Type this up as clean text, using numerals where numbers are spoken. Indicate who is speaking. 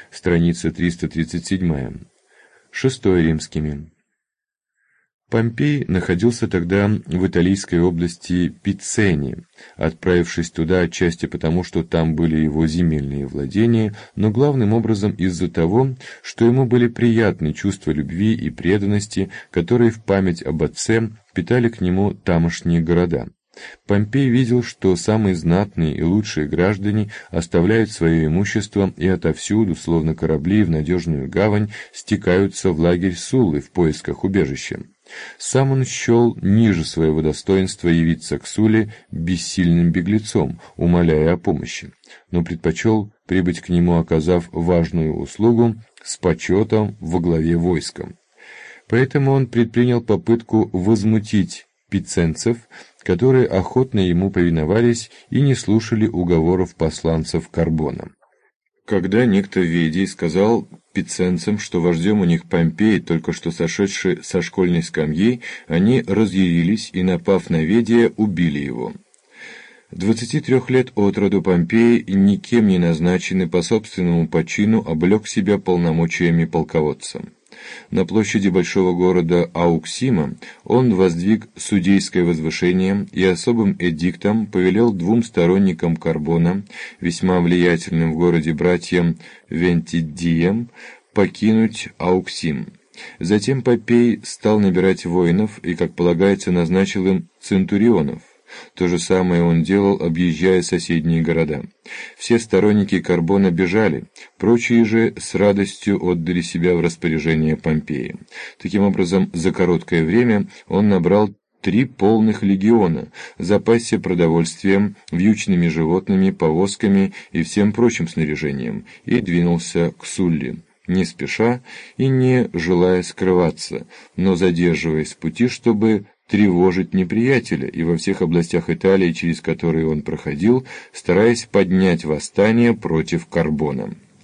Speaker 1: страница 337. Шестой римскими. Помпей находился тогда в италийской области Пицении, отправившись туда отчасти потому, что там были его земельные владения, но главным образом из-за того, что ему были приятны чувства любви и преданности, которые в память об отце питали к нему тамошние города. Помпей видел, что самые знатные и лучшие граждане оставляют свое имущество и отовсюду, словно корабли в надежную гавань, стекаются в лагерь Суллы в поисках убежища. Сам он счел ниже своего достоинства явиться к Сулле бессильным беглецом, умоляя о помощи, но предпочел прибыть к нему, оказав важную услугу, с почетом во главе войска. Поэтому он предпринял попытку возмутить пиценцев, которые охотно ему повиновались и не слушали уговоров посланцев Карбона. Когда некто Ведий сказал пиценцам, что вождем у них Помпей, только что сошедший со школьной скамьи, они разъярились и, напав на Ведия, убили его. 23 лет от роду Помпей, никем не назначенный по собственному почину, облег себя полномочиями полководца. На площади большого города Ауксима он воздвиг судейское возвышение и особым эдиктом повелел двум сторонникам Карбона, весьма влиятельным в городе братьям Вентидиям, покинуть Ауксим. Затем Помпей стал набирать воинов и, как полагается, назначил им центурионов. То же самое он делал, объезжая соседние города. Все сторонники Карбона бежали, прочие же с радостью отдали себя в распоряжение Помпея. Таким образом, за короткое время он набрал 3 полных легиона, запасся продовольствием, вьючными животными, повозками и всем прочим снаряжением, и двинулся к Сулле, не спеша и не желая скрываться, но задерживаясь в пути, чтобы тревожить неприятеля, и во всех областях Италии, через которые он проходил, стараясь поднять восстание против Карбона.